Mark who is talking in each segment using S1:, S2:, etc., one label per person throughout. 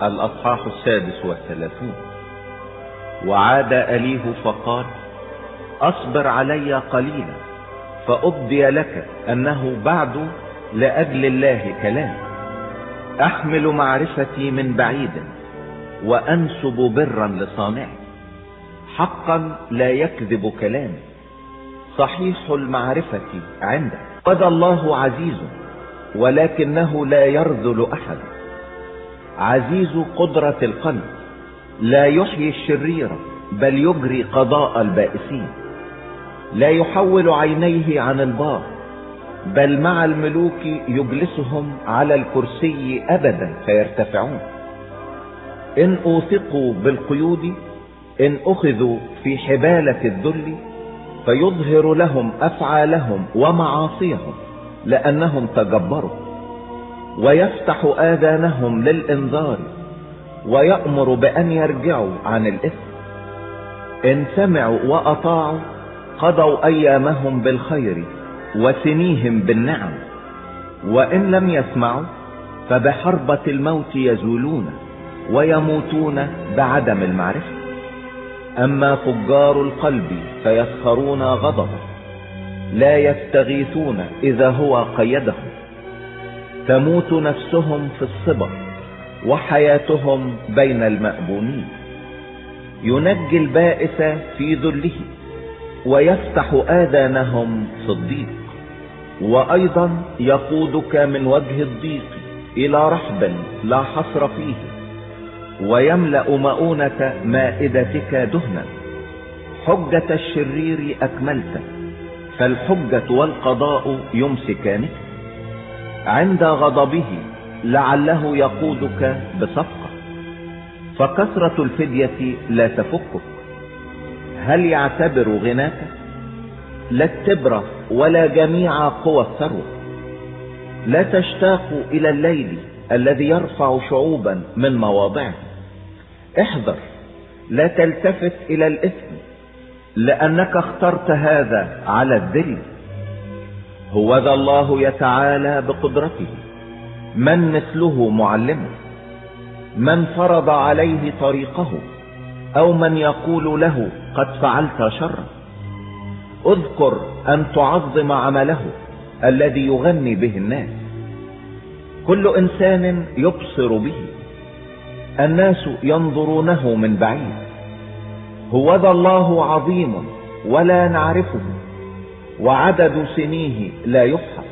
S1: الأصحاح 36. وعاد أليه فقال: أصبر علي قليلا فأبدي لك أنه بعد لأجل الله كلام. أحمل معرفتي من بعيد وأنسب برا لصانعي. حقا لا يكذب كلامي، صحيح المعرفة عنده. قد الله عزيز ولكنه لا يرذل أحد. عزيز قدرة القلب، لا يحيي الشرير بل يجري قضاء البائسين. لا يحول عينيه عن البار بل مع الملوك يجلسهم على الكرسي أبدا فيرتفعون. إن أوثقوا بالقيود، إن أخذوا في حبالة الذل، فيظهر لهم أفعالهم ومعاصيهم لأنهم تجبروا. ويفتح آذانهم للإنذار ويأمر بأن يرجعوا عن الإثم. إن سمعوا وأطاعوا قضوا أيامهم بالخير وسنيهم بالنعم. وإن لم يسمعوا فبحربة الموت يزولون ويموتون بعدم المعرفة. أما فجار القلب فيسخرون غضبه، لا يستغيثون إذا هو قيدهم. تموت نفسهم في الصبا وحياتهم بين المأبونين. ينجي البائس في ذله ويفتح آذانهم في الضيق. وأيضا يقودك من وجه الضيق إلى رحب لا حصر فيه، ويملأ مؤونة مائدتك دهنا. حجة الشرير أكملت، فالحجة والقضاء يمسكانك. عند غضبه لعله يقودك بصفقة، فكثرة الفدية لا تفكك. هل يعتبر غناك؟ لا التبرة ولا جميع قوى الثروة. لا تشتاق إلى الليل الذي يرفع شعوبا من مواضعه. احذر، لا تلتفت إلى الإثم لأنك اخترت هذا على الذل. هوذا الله يتعالى بقدرته، من مثله معلمه؟ من فرض عليه طريقه، أو من يقول له قد فعلت شرا؟ اذكر أن تعظم عمله الذي يغني به الناس. كل إنسان يبصر به، الناس ينظرونه من بعيد. هوذا الله عظيم ولا نعرفه، وعدد سنيه لا يفحص.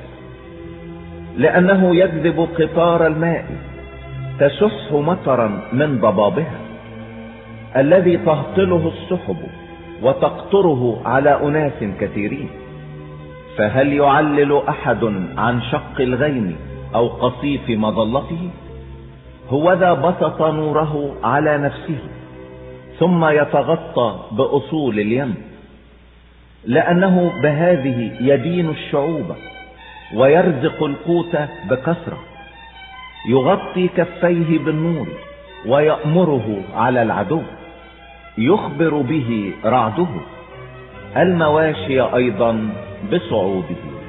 S1: لأنه يجذب قطار الماء، تسح مطرا من ضبابها. الذي تهطله السحب وتقطره على أناس كثيرين. فهل يعلل أحد عن شق الغيم أو قصيف مظلته؟ هوذا بسط نوره على نفسه ثم يتغطى بأصول اليم. لأنه بهذه يدين الشعوب ويرزق القوت بكثرة. يغطي كفيه بالنور ويأمره على العدو. يخبر به رعده، المواشي أيضا بصعوده.